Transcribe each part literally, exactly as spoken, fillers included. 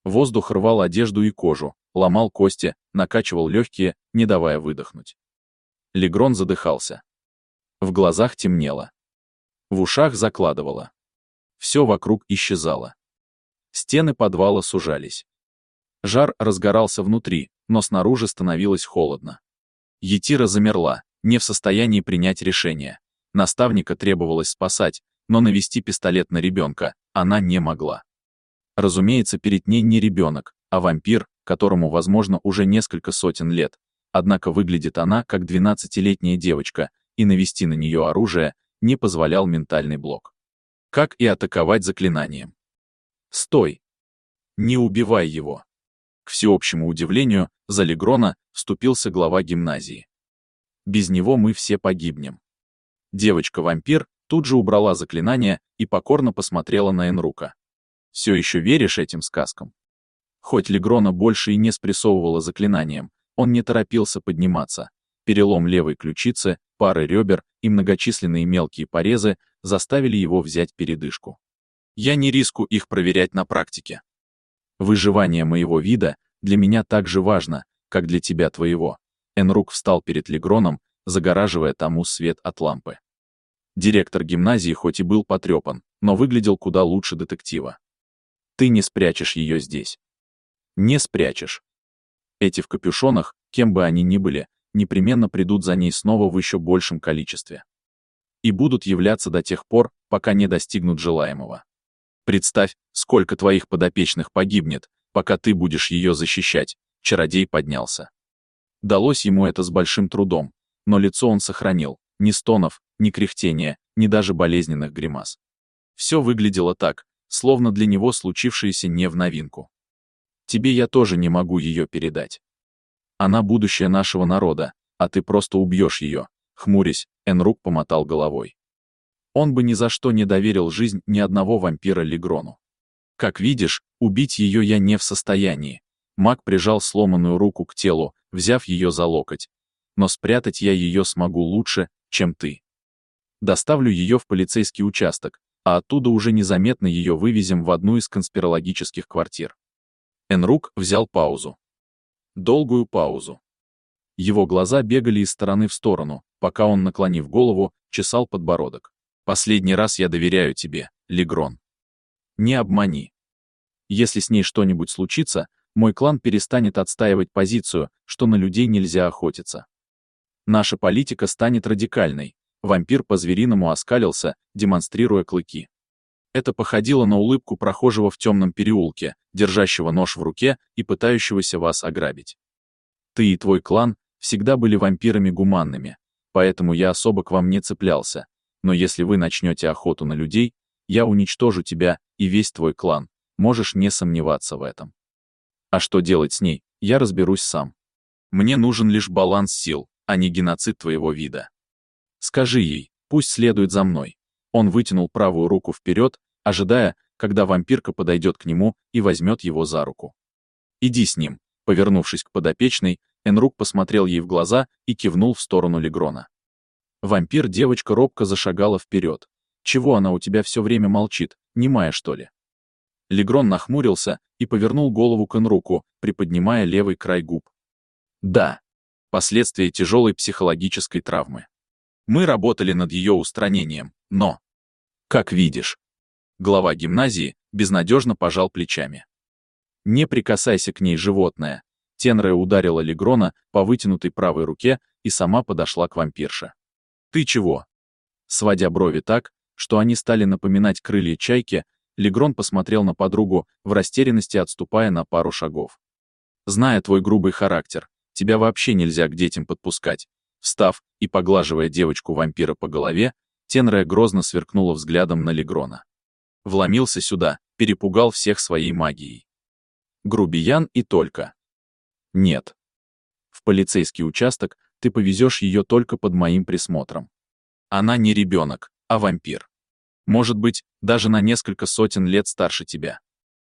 Воздух рвал одежду и кожу, ломал кости, накачивал легкие, не давая выдохнуть. Легрон задыхался. В глазах темнело. В ушах закладывало. Все вокруг исчезало. Стены подвала сужались. Жар разгорался внутри, но снаружи становилось холодно. Етира замерла, не в состоянии принять решение. Наставника требовалось спасать, но навести пистолет на ребенка она не могла. Разумеется, перед ней не ребенок, а вампир, которому, возможно, уже несколько сотен лет. Однако выглядит она как двенадцатилетняя девочка, и навести на нее оружие не позволял ментальный блок. Как и атаковать заклинанием. «Стой! Не убивай его!» К всеобщему удивлению, за Легрона вступился глава гимназии. «Без него мы все погибнем». Девочка-вампир тут же убрала заклинание и покорно посмотрела на Энрука. «Все еще веришь этим сказкам?» Хоть Легрона больше и не спрессовывала заклинанием, он не торопился подниматься. Перелом левой ключицы, пары ребер и многочисленные мелкие порезы заставили его взять передышку. «Я не рискну их проверять на практике. Выживание моего вида для меня так же важно, как для тебя твоего». Энрук встал перед Легроном, загораживая тому свет от лампы. Директор гимназии хоть и был потрепан, но выглядел куда лучше детектива. «Ты не спрячешь ее здесь. Не спрячешь. Эти в капюшонах, кем бы они ни были, непременно придут за ней снова в еще большем количестве. И будут являться до тех пор, пока не достигнут желаемого. Представь, сколько твоих подопечных погибнет, пока ты будешь ее защищать». Чародей поднялся. Далось ему это с большим трудом, но лицо он сохранил, ни стонов, ни кряхтения, ни даже болезненных гримас. Все выглядело так, словно для него случившееся не в новинку. «Тебе я тоже не могу ее передать. Она будущее нашего народа, а ты просто убьешь ее», хмурясь, Энрук помотал головой. Он бы ни за что не доверил жизнь ни одного вампира Легрону. «Как видишь, убить ее я не в состоянии». Маг прижал сломанную руку к телу, взяв ее за локоть. «Но спрятать я ее смогу лучше, чем ты. Доставлю ее в полицейский участок, а оттуда уже незаметно ее вывезем в одну из конспирологических квартир». Энрук взял паузу. Долгую паузу. Его глаза бегали из стороны в сторону, пока он, наклонив голову, чесал подбородок. «Последний раз я доверяю тебе, Легрон. Не обмани. Если с ней что-нибудь случится, мой клан перестанет отстаивать позицию, что на людей нельзя охотиться. Наша политика станет радикальной». Вампир по-звериному оскалился, демонстрируя клыки. Это походило на улыбку прохожего в темном переулке, держащего нож в руке и пытающегося вас ограбить. «Ты и твой клан всегда были вампирами гуманными, поэтому я особо к вам не цеплялся, но если вы начнете охоту на людей, я уничтожу тебя и весь твой клан, можешь не сомневаться в этом. А что делать с ней, я разберусь сам. Мне нужен лишь баланс сил, а не геноцид твоего вида. Скажи ей, пусть следует за мной». Он вытянул правую руку вперед, ожидая, когда вампирка подойдет к нему и возьмет его за руку. «Иди с ним». Повернувшись к подопечной, Энрук посмотрел ей в глаза и кивнул в сторону Легрона. Вампир-девочка робко зашагала вперед. «Чего она у тебя все время молчит, немая что ли?» Легрон нахмурился и повернул голову к Энруку, приподнимая левый край губ. «Да. Последствия тяжелой психологической травмы. Мы работали над ее устранением, но... Как видишь». Глава гимназии безнадежно пожал плечами. «Не прикасайся к ней, животное». Тенрая ударила Легрона по вытянутой правой руке и сама подошла к вампирше. «Ты чего?» Сводя брови так, что они стали напоминать крылья чайки, Легрон посмотрел на подругу, в растерянности отступая на пару шагов. «Зная твой грубый характер, тебя вообще нельзя к детям подпускать». Встав и поглаживая девочку-вампира по голове, Тенрая грозно сверкнула взглядом на Легрона. Вломился сюда, перепугал всех своей магией. Грубиян и только. Нет. В полицейский участок ты повезешь ее только под моим присмотром. Она не ребенок, а вампир. Может быть, даже на несколько сотен лет старше тебя.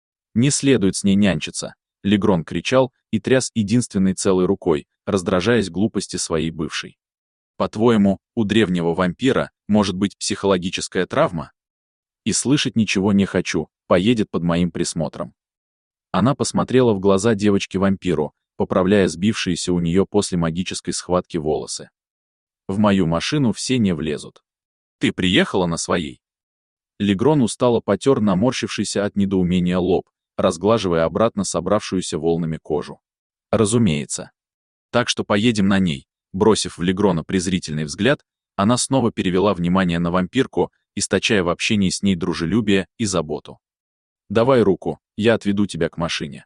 Не следует с ней нянчиться. Легрон кричал и тряс единственной целой рукой, раздражаясь глупости своей бывшей. «По-твоему, у древнего вампира может быть психологическая травма? И слышать ничего не хочу, поедет под моим присмотром». Она посмотрела в глаза девочки-вампиру, поправляя сбившиеся у нее после магической схватки волосы. В мою машину все не влезут. Ты приехала на своей? Легрон устало потер наморщившийся от недоумения лоб, разглаживая обратно собравшуюся волнами кожу. Разумеется. Так что поедем на ней. Бросив в Легрона презрительный взгляд, она снова перевела внимание на вампирку, источая в общении с ней дружелюбие и заботу. «Давай руку, я отведу тебя к машине.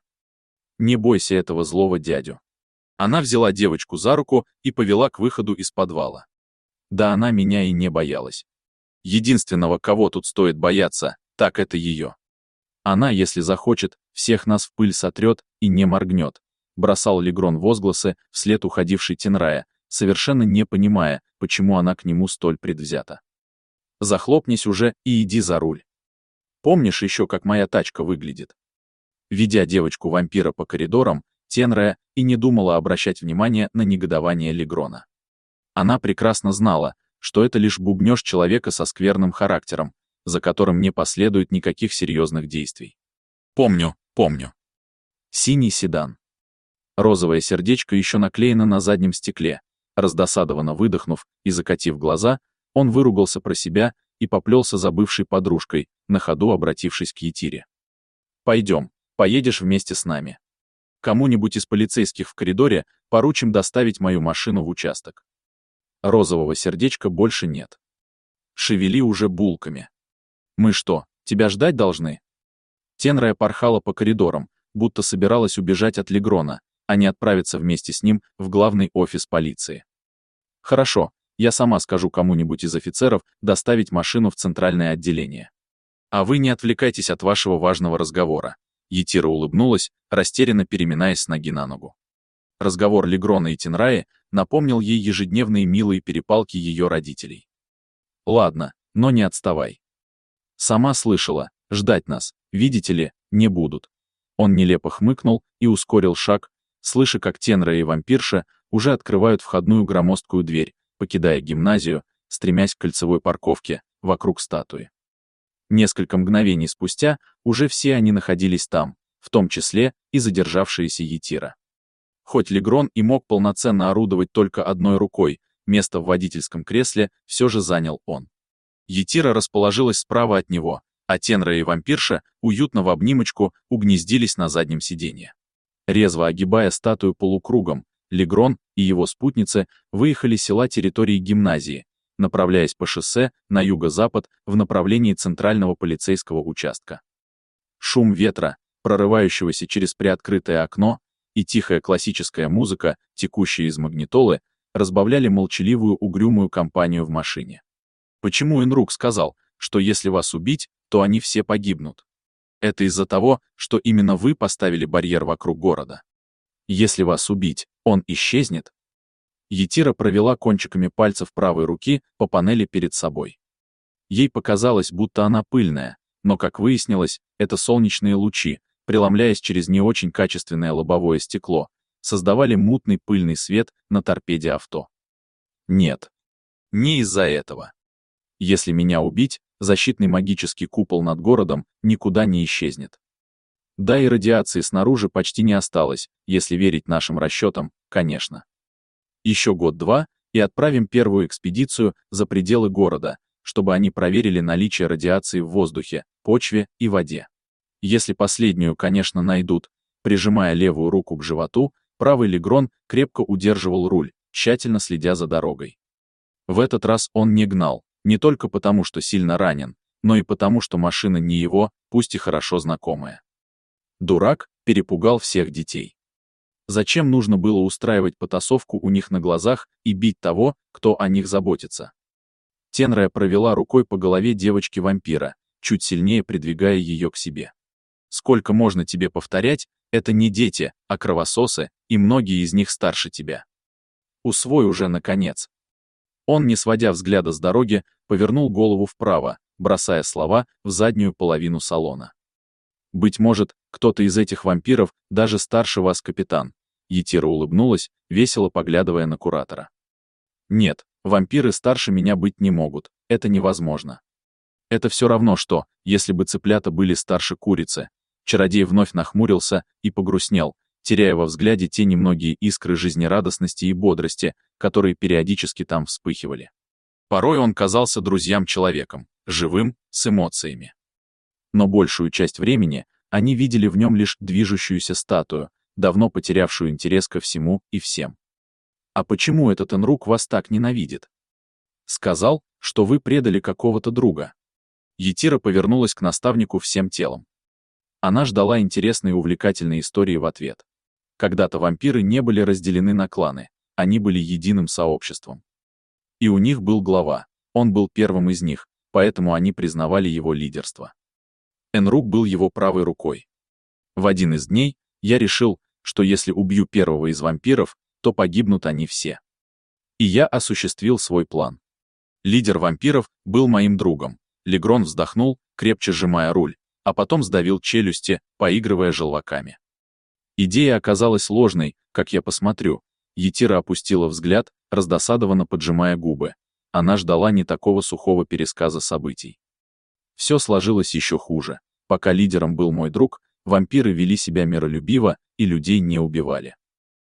Не бойся этого злого дядю». Она взяла девочку за руку и повела к выходу из подвала. Да она меня и не боялась. Единственного, кого тут стоит бояться, так это ее. Она, если захочет, всех нас в пыль сотрет и не моргнет, бросал Легрон возгласы вслед уходившей Тенрая, совершенно не понимая, почему она к нему столь предвзята. Захлопнись уже и иди за руль. Помнишь еще, как моя тачка выглядит? Ведя девочку-вампира по коридорам, Тенрая и не думала обращать внимание на негодование Легрона. Она прекрасно знала, что это лишь бубнёж человека со скверным характером, за которым не последует никаких серьезных действий. Помню, помню. Синий седан. Розовое сердечко еще наклеено на заднем стекле. Раздосадованно выдохнув и закатив глаза, он выругался про себя и поплелся за бывшей подружкой, на ходу обратившись к Етире. «Пойдем, поедешь вместе с нами. Кому-нибудь из полицейских в коридоре поручим доставить мою машину в участок. Розового сердечка больше нет. Шевели уже булками. Мы что, тебя ждать должны?» Тенрая порхала по коридорам, будто собиралась убежать от Легрона, а не отправиться вместе с ним в главный офис полиции. «Хорошо, я сама скажу кому-нибудь из офицеров доставить машину в центральное отделение. А вы не отвлекайтесь от вашего важного разговора». Етира улыбнулась, растерянно переминаясь с ноги на ногу. Разговор Легрона и Тенраи напомнил ей ежедневные милые перепалки ее родителей. «Ладно, но не отставай. Сама слышала, ждать нас, видите ли, не будут». Он нелепо хмыкнул и ускорил шаг, слыша, как Тенрая и вампирша уже открывают входную громоздкую дверь, покидая гимназию, стремясь к кольцевой парковке, вокруг статуи. Несколько мгновений спустя уже все они находились там, в том числе и задержавшаяся Етира. Хоть Легрон и мог полноценно орудовать только одной рукой, место в водительском кресле все же занял он. Етира расположилась справа от него, а Тенрая и вампирша, уютно в обнимочку, угнездились на заднем сиденье. Резво огибая статую полукругом, Легрон и его спутницы выехали с села территории гимназии, направляясь по шоссе на юго-запад в направлении центрального полицейского участка. Шум ветра, прорывающегося через приоткрытое окно, и тихая классическая музыка, текущая из магнитолы, разбавляли молчаливую угрюмую компанию в машине. Почему Энрук сказал, что если вас убить, то они все погибнут? Это из-за того, что именно вы поставили барьер вокруг города. Если вас убить, он исчезнет. Етира провела кончиками пальцев правой руки по панели перед собой. Ей показалось, будто она пыльная, но, как выяснилось, это солнечные лучи, преломляясь через не очень качественное лобовое стекло, создавали мутный пыльный свет на торпеде авто. Нет, не из-за этого. Если меня убить, защитный магический купол над городом никуда не исчезнет. Да и радиации снаружи почти не осталось, если верить нашим расчетам, конечно. Еще год-два, и отправим первую экспедицию за пределы города, чтобы они проверили наличие радиации в воздухе, почве и воде. Если последнюю, конечно, найдут, прижимая левую руку к животу, правый Легрон крепко удерживал руль, тщательно следя за дорогой. В этот раз он не гнал, не только потому, что сильно ранен, но и потому, что машина не его, пусть и хорошо знакомая. Дурак перепугал всех детей. Зачем нужно было устраивать потасовку у них на глазах и бить того, кто о них заботится? Тенрая провела рукой по голове девочки-вампира, чуть сильнее придвигая ее к себе. Сколько можно тебе повторять, это не дети, а кровососы, и многие из них старше тебя. Усвой уже, наконец. Он, не сводя взгляда с дороги, повернул голову вправо, бросая слова в заднюю половину салона. «Быть может, кто-то из этих вампиров даже старше вас, капитан». Етира улыбнулась, весело поглядывая на куратора. «Нет, вампиры старше меня быть не могут, это невозможно. Это все равно что, если бы цыплята были старше курицы», Чародей вновь нахмурился и погрустнел, теряя во взгляде те немногие искры жизнерадостности и бодрости, которые периодически там вспыхивали. Порой он казался друзьям человеком, живым, с эмоциями. Но большую часть времени они видели в нем лишь движущуюся статую, давно потерявшую интерес ко всему и всем. «А почему этот Энрук вас так ненавидит?» «Сказал, что вы предали какого-то друга». Етира повернулась к наставнику всем телом. Она ждала интересной и увлекательной истории в ответ. Когда-то вампиры не были разделены на кланы, они были единым сообществом. И у них был глава, он был первым из них, поэтому они признавали его лидерство. Энрук был его правой рукой. В один из дней я решил, что если убью первого из вампиров, то погибнут они все. И я осуществил свой план. Лидер вампиров был моим другом. Легрон вздохнул, крепче сжимая руль, а потом сдавил челюсти, поигрывая желваками. Идея оказалась ложной, как я посмотрю. Етира опустила взгляд, раздосадованно поджимая губы. Она ждала не такого сухого пересказа событий. Все сложилось еще хуже. Пока лидером был мой друг, вампиры вели себя миролюбиво и людей не убивали.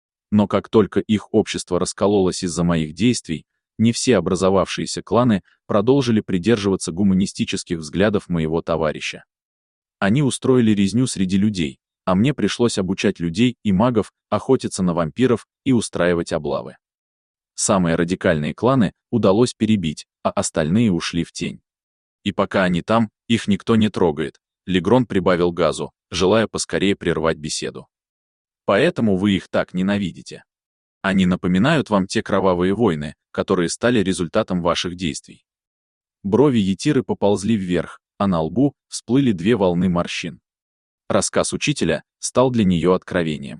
Но как только их общество раскололось из-за моих действий, не все образовавшиеся кланы продолжили придерживаться гуманистических взглядов моего товарища. Они устроили резню среди людей, а мне пришлось обучать людей и магов охотиться на вампиров и устраивать облавы. Самые радикальные кланы удалось перебить, а остальные ушли в тень. И пока они там, их никто не трогает. Легрон прибавил газу, желая поскорее прервать беседу. Поэтому вы их так ненавидите. Они напоминают вам те кровавые войны, которые стали результатом ваших действий. Брови Етиры поползли вверх, а на лбу всплыли две волны морщин. Рассказ учителя стал для нее откровением.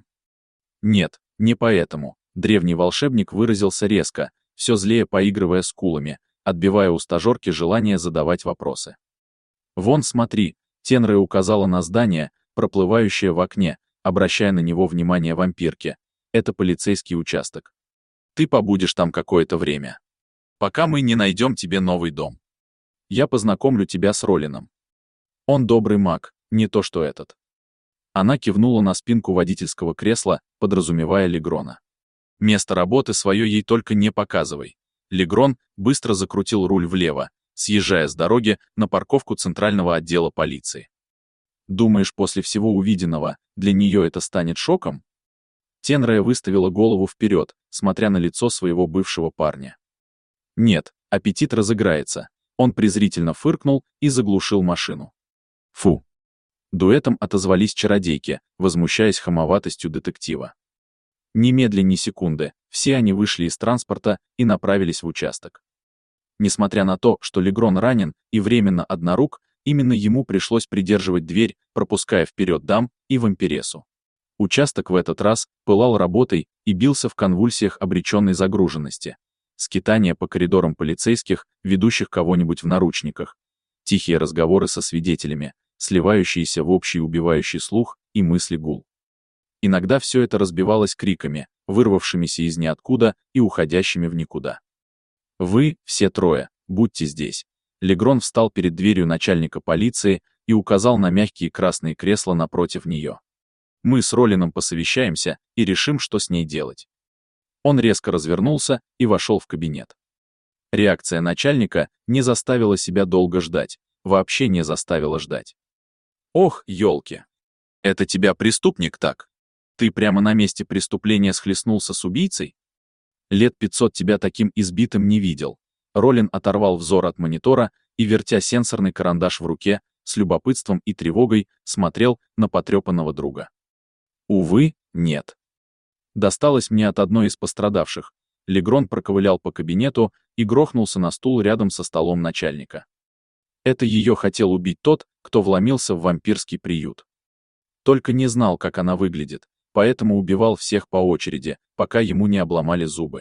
Нет, не поэтому. Древний волшебник выразился резко, все злее поигрывая скулами, отбивая у стажерки желание задавать вопросы. «Вон, смотри», Тенре указала на здание, проплывающее в окне, обращая на него внимание вампирки. «Это полицейский участок. Ты побудешь там какое-то время. Пока мы не найдем тебе новый дом. Я познакомлю тебя с Ролином. Он добрый маг, не то что этот». Она кивнула на спинку водительского кресла, подразумевая Легрона. «Место работы свое ей только не показывай». Легрон быстро закрутил руль влево, съезжая с дороги на парковку центрального отдела полиции. «Думаешь, после всего увиденного для нее это станет шоком?» Тенрея выставила голову вперед, смотря на лицо своего бывшего парня. «Нет, аппетит разыграется». Он презрительно фыркнул и заглушил машину. «Фу!» Дуэтом отозвались чародейки, возмущаясь хамоватостью детектива. Немедленно ни секунды, все они вышли из транспорта и направились в участок. Несмотря на то, что Легрон ранен и временно однорук, именно ему пришлось придерживать дверь, пропуская вперед дам и вампиресу. Участок в этот раз пылал работой и бился в конвульсиях обреченной загруженности. Скитания по коридорам полицейских, ведущих кого-нибудь в наручниках. Тихие разговоры со свидетелями, сливающиеся в общий убивающий слух и мысли гул. Иногда все это разбивалось криками, вырвавшимися из ниоткуда и уходящими в никуда. «Вы, все трое, будьте здесь». Легрон встал перед дверью начальника полиции и указал на мягкие красные кресла напротив нее. «Мы с Ролином посовещаемся и решим, что с ней делать». Он резко развернулся и вошел в кабинет. Реакция начальника не заставила себя долго ждать, вообще не заставила ждать. «Ох, елки! Это тебя преступник так? Ты прямо на месте преступления схлестнулся с убийцей? Лет пятьсот тебя таким избитым не видел». Ролин оторвал взор от монитора и, вертя сенсорный карандаш в руке, с любопытством и тревогой смотрел на потрепанного друга. «Увы, нет. Досталось мне от одной из пострадавших». Легрон проковылял по кабинету и грохнулся на стул рядом со столом начальника. Это ее хотел убить тот, кто вломился в вампирский приют. Только не знал, как она выглядит, поэтому убивал всех по очереди, пока ему не обломали зубы.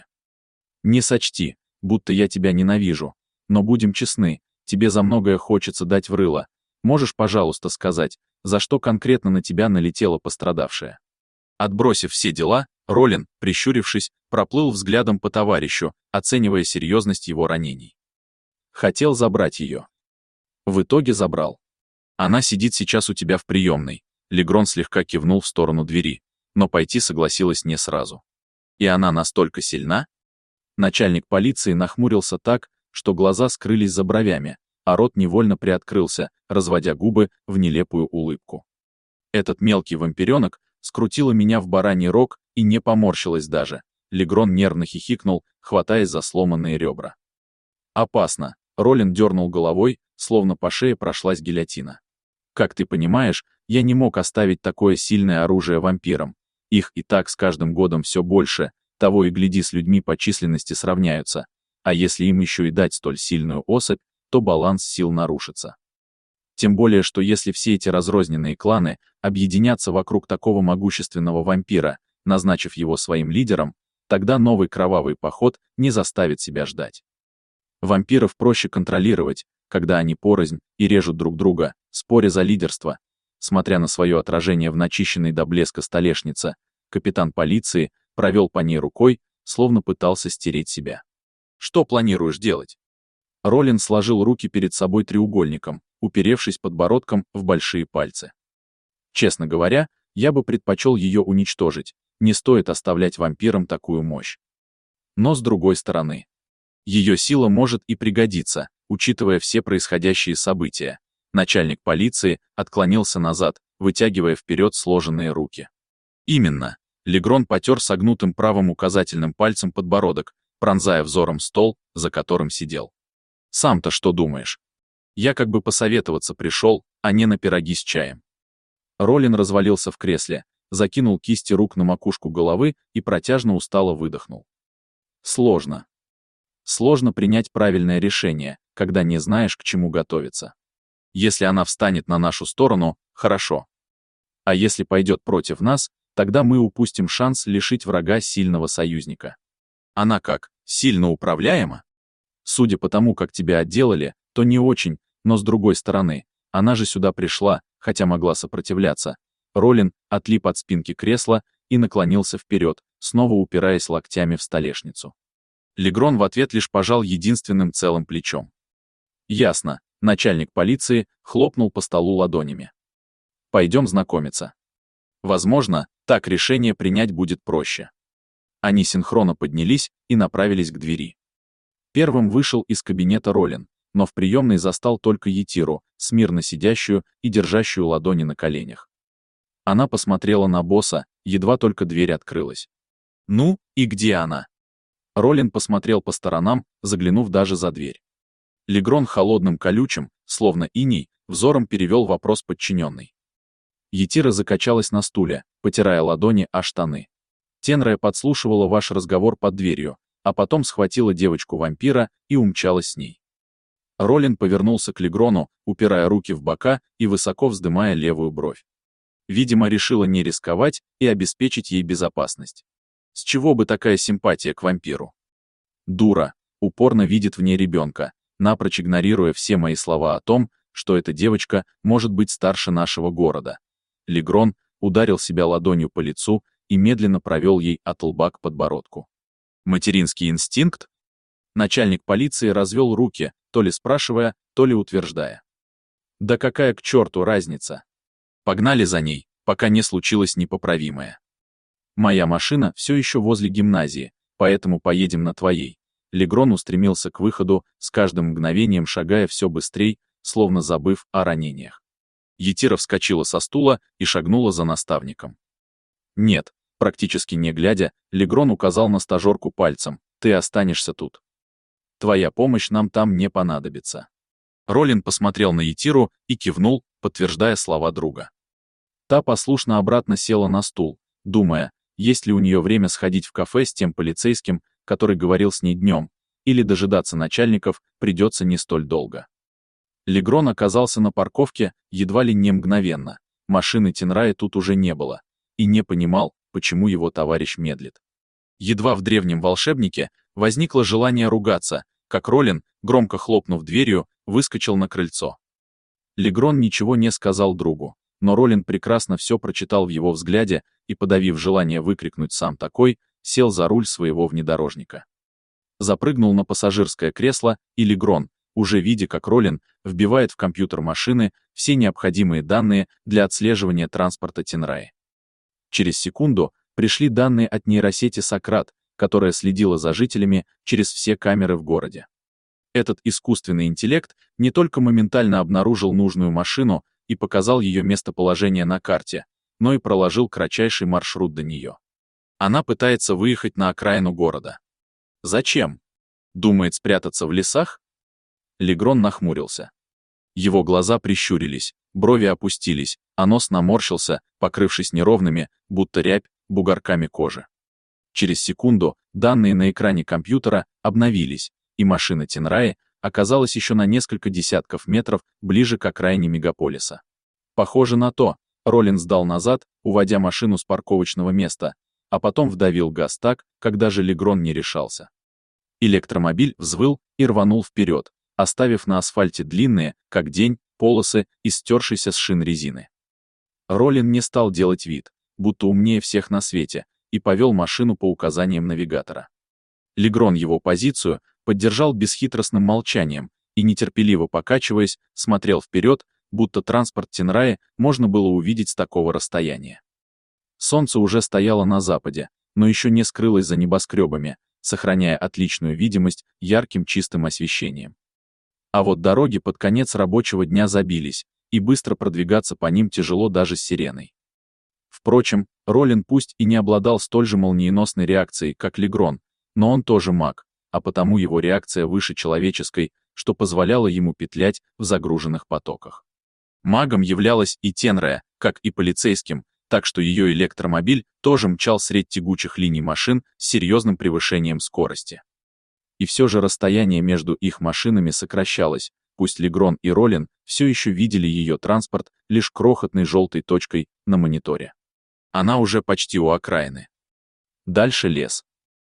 Не сочти, будто я тебя ненавижу, но будем честны, тебе за многое хочется дать в рыло. Можешь, пожалуйста, сказать, за что конкретно на тебя налетела пострадавшая?» Отбросив все дела, Ролин, прищурившись, проплыл взглядом по товарищу, оценивая серьезность его ранений. Хотел забрать ее. В итоге забрал. Она сидит сейчас у тебя в приемной. Легрон слегка кивнул в сторону двери, но пойти согласилась не сразу. И она настолько сильна? Начальник полиции нахмурился так, что глаза скрылись за бровями, а рот невольно приоткрылся, разводя губы в нелепую улыбку. Этот мелкий вампиренок скрутила меня в бараний рог и не поморщилась даже. Легрон нервно хихикнул, хватаясь за сломанные ребра. «Опасно», — Ролин дернул головой, словно по шее прошлась гильотина. «Как ты понимаешь, я не мог оставить такое сильное оружие вампирам. Их и так с каждым годом все больше, того и гляди, с людьми по численности сравняются. А если им еще и дать столь сильную особь, то баланс сил нарушится. Тем более, что если все эти разрозненные кланы объединятся вокруг такого могущественного вампира, назначив его своим лидером, тогда новый кровавый поход не заставит себя ждать. Вампиров проще контролировать, когда они порознь и режут друг друга, споря за лидерство. Смотря на свое отражение в начищенной до блеска столешнице, капитан полиции провел по ней рукой, словно пытался стереть себя. «Что планируешь делать?» Ролин сложил руки перед собой треугольником, уперевшись подбородком в большие пальцы. «Честно говоря, я бы предпочел ее уничтожить, не стоит оставлять вампирам такую мощь. Но с другой стороны, ее сила может и пригодиться, учитывая все происходящие события». Начальник полиции отклонился назад, вытягивая вперед сложенные руки. «Именно». Легрон потер согнутым правым указательным пальцем подбородок, пронзая взором стол, за которым сидел. «Сам-то что думаешь? Я как бы посоветоваться пришел, а не на пироги с чаем». Ролин развалился в кресле, закинул кисти рук на макушку головы и протяжно устало выдохнул. Сложно. Сложно принять правильное решение, когда не знаешь, к чему готовиться. Если она встанет на нашу сторону, хорошо. А если пойдет против нас, тогда мы упустим шанс лишить врага сильного союзника. Она как, сильно управляема? Судя по тому, как тебя отделали, то не очень, но с другой стороны, она же сюда пришла, хотя могла сопротивляться. Ролин отлип от спинки кресла и наклонился вперед, снова упираясь локтями в столешницу. Легрон в ответ лишь пожал единственным целым плечом. «Ясно», — начальник полиции хлопнул по столу ладонями. «Пойдем знакомиться. Возможно, так решение принять будет проще». Они синхронно поднялись и направились к двери. Первым вышел из кабинета Ролин, но в приемной застал только Етиру, смирно сидящую и держащую ладони на коленях. Она посмотрела на босса, едва только дверь открылась. «Ну, и где она?» Ролин посмотрел по сторонам, заглянув даже за дверь. Легрон холодным колючим, словно иней, взором перевел вопрос подчиненный. Етира закачалась на стуле, потирая ладони о штаны. «Тенрая подслушивала ваш разговор под дверью, а потом схватила девочку-вампира и умчалась с ней». Ролин повернулся к Легрону, упирая руки в бока и высоко вздымая левую бровь. Видимо, решила не рисковать и обеспечить ей безопасность. С чего бы такая симпатия к вампиру? Дура, упорно видит в ней ребенка, напрочь игнорируя все мои слова о том, что эта девочка может быть старше нашего города. Легрон ударил себя ладонью по лицу и медленно провел ей от лба к подбородку. Материнский инстинкт? Начальник полиции развел руки, то ли спрашивая, то ли утверждая. Да какая к черту разница? Погнали за ней, пока не случилось непоправимое. Моя машина все еще возле гимназии, поэтому поедем на твоей. Легрон устремился к выходу, с каждым мгновением шагая все быстрей, словно забыв о ранениях. Етира вскочила со стула и шагнула за наставником. «Нет», практически не глядя, Легрон указал на стажерку пальцем, «ты останешься тут. Твоя помощь нам там не понадобится». Ролин посмотрел на Етиру и кивнул, подтверждая слова друга. Та послушно обратно села на стул, думая, есть ли у нее время сходить в кафе с тем полицейским, который говорил с ней днем, или дожидаться начальников придется не столь долго. Легрон оказался на парковке едва ли не мгновенно, машины Тенрая тут уже не было, и не понимал, почему его товарищ медлит. Едва в древнем волшебнике возникло желание ругаться, как Ролин, громко хлопнув дверью, выскочил на крыльцо. Легрон ничего не сказал другу, но Ролин прекрасно все прочитал в его взгляде и, подавив желание выкрикнуть сам такой, сел за руль своего внедорожника. Запрыгнул на пассажирское кресло, и Легрон, уже видя, как Ролин вбивает в компьютер машины все необходимые данные для отслеживания транспорта Тенраи. Через секунду пришли данные от нейросети Сократ, которая следила за жителями через все камеры в городе. Этот искусственный интеллект не только моментально обнаружил нужную машину и показал ее местоположение на карте, но и проложил кратчайший маршрут до нее. Она пытается выехать на окраину города. Зачем? Думает спрятаться в лесах? Легрон нахмурился. Его глаза прищурились, брови опустились, а нос наморщился, покрывшись неровными, будто рябь, бугорками кожи. Через секунду данные на экране компьютера обновились, и машина Тенраи оказалась еще на несколько десятков метров ближе к окраине мегаполиса. Похоже на то, Роллин сдал назад, уводя машину с парковочного места, а потом вдавил газ так, как даже Легрон не решался. Электромобиль взвыл и рванул вперед, оставив на асфальте длинные, как день, полосы из стершейся с шин резины. Роллин не стал делать вид, будто умнее всех на свете, и повел машину по указаниям навигатора. Легрон его позицию поддержал бесхитростным молчанием и, нетерпеливо покачиваясь, смотрел вперед, будто транспорт Тенраи можно было увидеть с такого расстояния. Солнце уже стояло на западе, но еще не скрылось за небоскребами, сохраняя отличную видимость ярким чистым освещением. А вот дороги под конец рабочего дня забились, и быстро продвигаться по ним тяжело даже с сиреной. Впрочем, Роллин пусть и не обладал столь же молниеносной реакцией, как Легрон, но он тоже маг, а потому его реакция выше человеческой, что позволяло ему петлять в загруженных потоках. Магом являлась и Тенраи, как и полицейским, так что ее электромобиль тоже мчал средь тягучих линий машин с серьезным превышением скорости. И все же расстояние между их машинами сокращалось, пусть Легрон и Роллин все еще видели ее транспорт лишь крохотной желтой точкой на мониторе. Она уже почти у окраины. Дальше лес.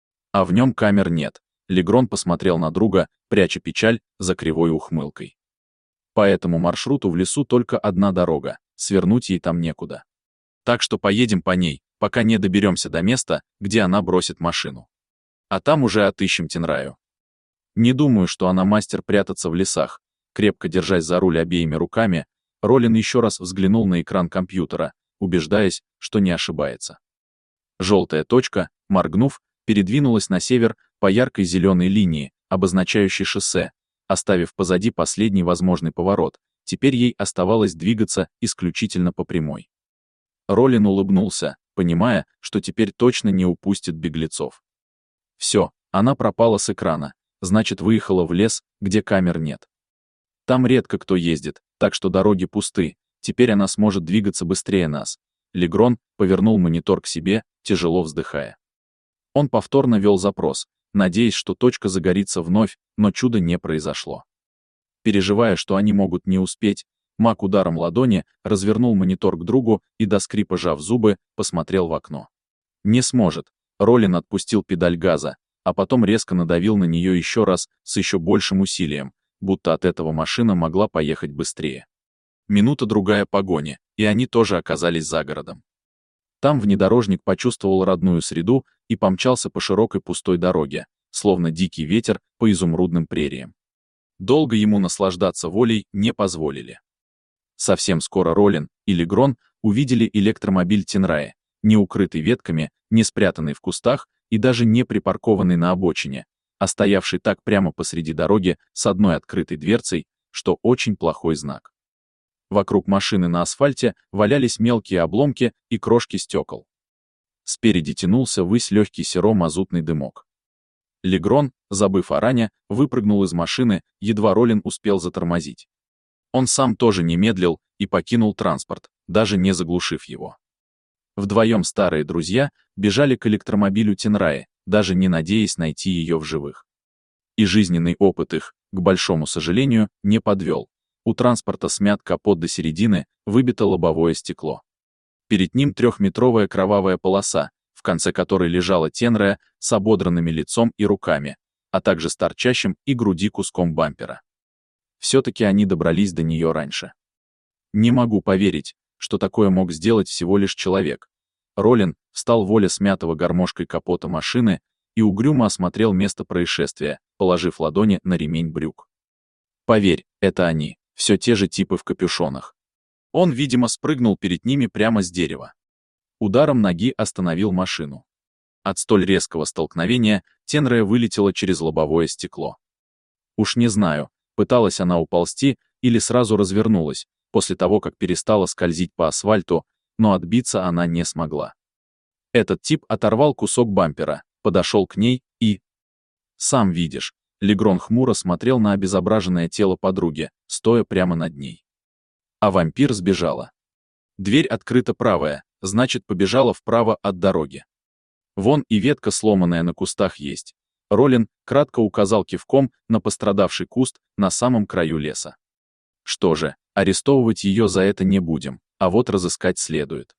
А в нем камер нет. Легрон посмотрел на друга, пряча печаль за кривой ухмылкой. По этому маршруту в лесу только одна дорога, свернуть ей там некуда. Так что поедем по ней, пока не доберемся до места, где она бросит машину. А там уже отыщем Тенраю. Не думаю, что она мастер прятаться в лесах. Крепко держась за руль обеими руками, Роллин еще раз взглянул на экран компьютера, убеждаясь, что не ошибается. Желтая точка, моргнув, передвинулась на север по яркой зеленой линии, обозначающей шоссе, оставив позади последний возможный поворот. Теперь ей оставалось двигаться исключительно по прямой. Роллин улыбнулся, понимая, что теперь точно не упустит беглецов. Все, она пропала с экрана, значит, выехала в лес, где камер нет. Там редко кто ездит, так что дороги пусты, теперь она сможет двигаться быстрее нас. Легрон повернул монитор к себе, тяжело вздыхая. Он повторно вел запрос, надеясь, что точка загорится вновь, но чуда не произошло. Переживая, что они могут не успеть, маг ударом ладони развернул монитор к другу и, до скрипа сжав зубы, посмотрел в окно. Не сможет. Роллин отпустил педаль газа, а потом резко надавил на нее еще раз с еще большим усилием, будто от этого машина могла поехать быстрее. Минута-другая погони, и они тоже оказались за городом. Там внедорожник почувствовал родную среду и помчался по широкой пустой дороге, словно дикий ветер по изумрудным прериям. Долго ему наслаждаться волей не позволили. Совсем скоро Роллин и Легрон увидели электромобиль Тенраи, не укрытый ветками, не спрятанный в кустах и даже не припаркованный на обочине, а стоявший так прямо посреди дороги с одной открытой дверцей, что очень плохой знак. Вокруг машины на асфальте валялись мелкие обломки и крошки стекол. Спереди тянулся ввысь легкий серо-мазутный дымок. Легрон, забыв о ране, выпрыгнул из машины, едва Роллин успел затормозить. Он сам тоже не медлил и покинул транспорт, даже не заглушив его. Вдвоем старые друзья бежали к электромобилю Тенраи, даже не надеясь найти ее в живых. И жизненный опыт их, к большому сожалению, не подвел. У транспорта смят капот до середины, выбито лобовое стекло. Перед ним трехметровая кровавая полоса, в конце которой лежала Тенрая с ободранными лицом и руками, а также с торчащим и груди куском бампера. Все-таки они добрались до нее раньше. Не могу поверить, что такое мог сделать всего лишь человек. Роллин встал возле смятого гармошкой капота машины и угрюмо осмотрел место происшествия, положив ладони на ремень брюк. Поверь, это они, все те же типы в капюшонах, Он, видимо, спрыгнул перед ними прямо с дерева. Ударом ноги остановил машину. От столь резкого столкновения Тенрея вылетела через лобовое стекло. Уж не знаю, пыталась она уползти или сразу развернулась, после того, как перестала скользить по асфальту, но отбиться она не смогла. Этот тип оторвал кусок бампера, подошел к ней и... Сам видишь, Легрон хмуро смотрел на обезображенное тело подруги, стоя прямо над ней. А вампир сбежала. Дверь открыта правая, значит, побежала вправо от дороги. Вон и ветка, сломанная на кустах, есть. Ролин кратко указал кивком на пострадавший куст на самом краю леса. Что же, арестовывать ее за это не будем, а вот разыскать следует.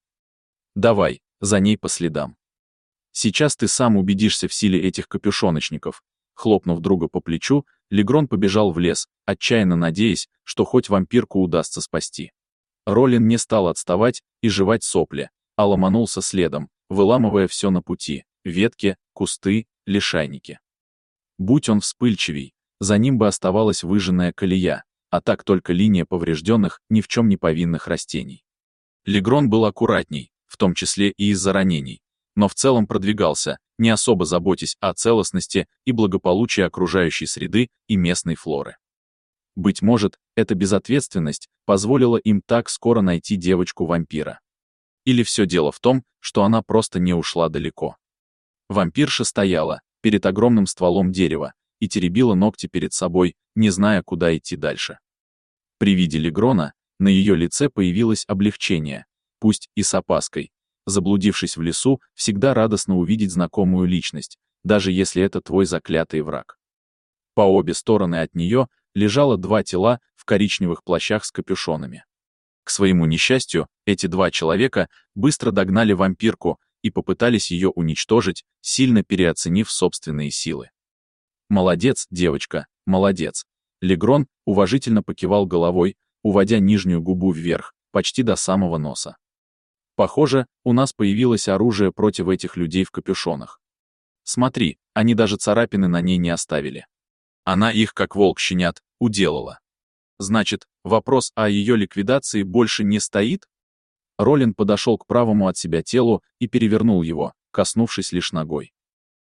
Давай, за ней по следам. Сейчас ты сам убедишься в силе этих капюшоночников. Хлопнув друга по плечу, Легрон побежал в лес, отчаянно надеясь, что хоть вампирку удастся спасти. Ролин не стал отставать и жевать сопли, а ломанулся следом, выламывая все на пути — ветки, кусты, лишайники. Будь он вспыльчивей, за ним бы оставалась выжженная колея, а так только линия поврежденных, ни в чем не повинных растений. Легрон был аккуратней, в том числе и из-за ранений, но в целом продвигался, не особо заботясь о целостности и благополучии окружающей среды и местной флоры. Быть может, эта безответственность позволила им так скоро найти девочку-вампира. Или все дело в том, что она просто не ушла далеко. Вампирша стояла перед огромным стволом дерева и теребила ногти перед собой, не зная, куда идти дальше. При виде Легрона на ее лице появилось облегчение, пусть и с опаской. Заблудившись в лесу, всегда радостно увидеть знакомую личность, даже если это твой заклятый враг. По обе стороны от нее лежало два тела в коричневых плащах с капюшонами. К своему несчастью, эти два человека быстро догнали вампирку и попытались ее уничтожить, сильно переоценив собственные силы. «Молодец, девочка, молодец!» Легрон уважительно покивал головой, уводя нижнюю губу вверх, почти до самого носа. Похоже, у нас появилось оружие против этих людей в капюшонах. Смотри, они даже царапины на ней не оставили. Она их, как волк щенят, уделала. Значит, вопрос о ее ликвидации больше не стоит? Ролин подошел к правому от себя телу и перевернул его, коснувшись лишь ногой.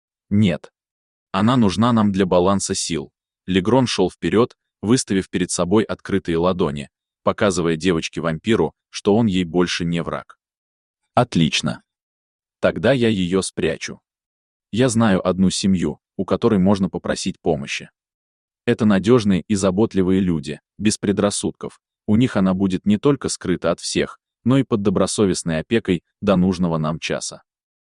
Нет. Она нужна нам для баланса сил. Легрон шел вперед, выставив перед собой открытые ладони, показывая девочке-вампиру, что он ей больше не враг. Отлично. Тогда я ее спрячу. Я знаю одну семью, у которой можно попросить помощи. Это надежные и заботливые люди, без предрассудков. У них она будет не только скрыта от всех, но и под добросовестной опекой до нужного нам часа.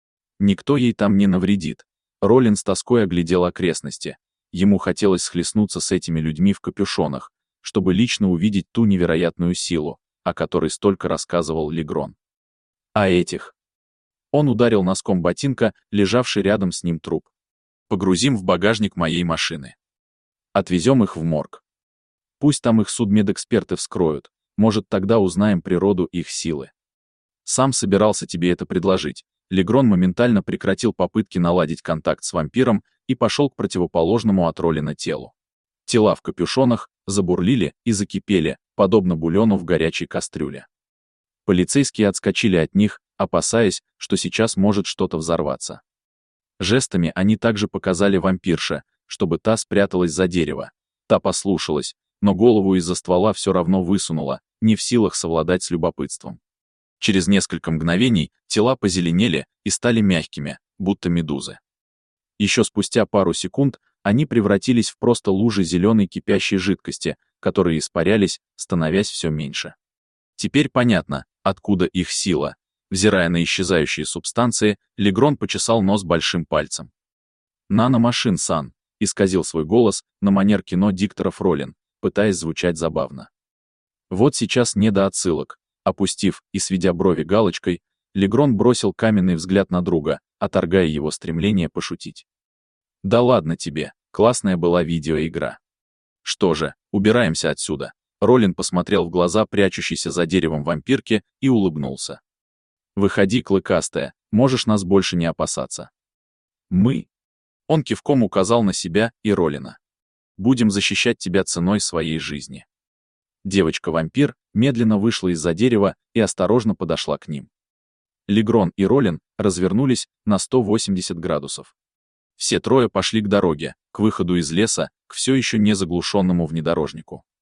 Никто ей там не навредит. Ролин с тоской оглядел окрестности. Ему хотелось схлестнуться с этими людьми в капюшонах, чтобы лично увидеть ту невероятную силу, о которой столько рассказывал Легрон. А этих? Он ударил носком ботинка, лежавший рядом с ним труп. Погрузим в багажник моей машины. Отвезем их в морг. Пусть там их судмедэксперты вскроют, может, тогда узнаем природу их силы. Сам собирался тебе это предложить. Легрон моментально прекратил попытки наладить контакт с вампиром и пошел к противоположному от Ролина телу. Тела в капюшонах забурлили и закипели, подобно бульону в горячей кастрюле. Полицейские отскочили от них, опасаясь, что сейчас может что-то взорваться. Жестами они также показали вампирше, чтобы та спряталась за дерево. Та послушалась, но голову из-за ствола все равно высунула, не в силах совладать с любопытством. Через несколько мгновений тела позеленели и стали мягкими, будто медузы. Еще спустя пару секунд они превратились в просто лужи зеленой кипящей жидкости, которые испарялись, становясь все меньше. Теперь понятно, откуда их сила. Взирая на исчезающие субстанции, Легрон почесал нос большим пальцем. «Наномашин, сан», — исказил свой голос на манер кино дикторов Ролин, пытаясь звучать забавно. Вот сейчас не до отсылок. Опустив и сведя брови галочкой, Легрон бросил каменный взгляд на друга, отторгая его стремление пошутить. «Да ладно тебе, классная была видеоигра. Что же, убираемся отсюда». Ролин посмотрел в глаза прячущейся за деревом вампирки и улыбнулся. «Выходи, клыкастая, можешь нас больше не опасаться». «Мы?» Он кивком указал на себя и Ролина. «Будем защищать тебя ценой своей жизни». Девочка-вампир медленно вышла из-за дерева и осторожно подошла к ним. Легрон и Ролин развернулись на сто восемьдесят градусов. Все трое пошли к дороге, к выходу из леса, к все еще не заглушенному внедорожнику.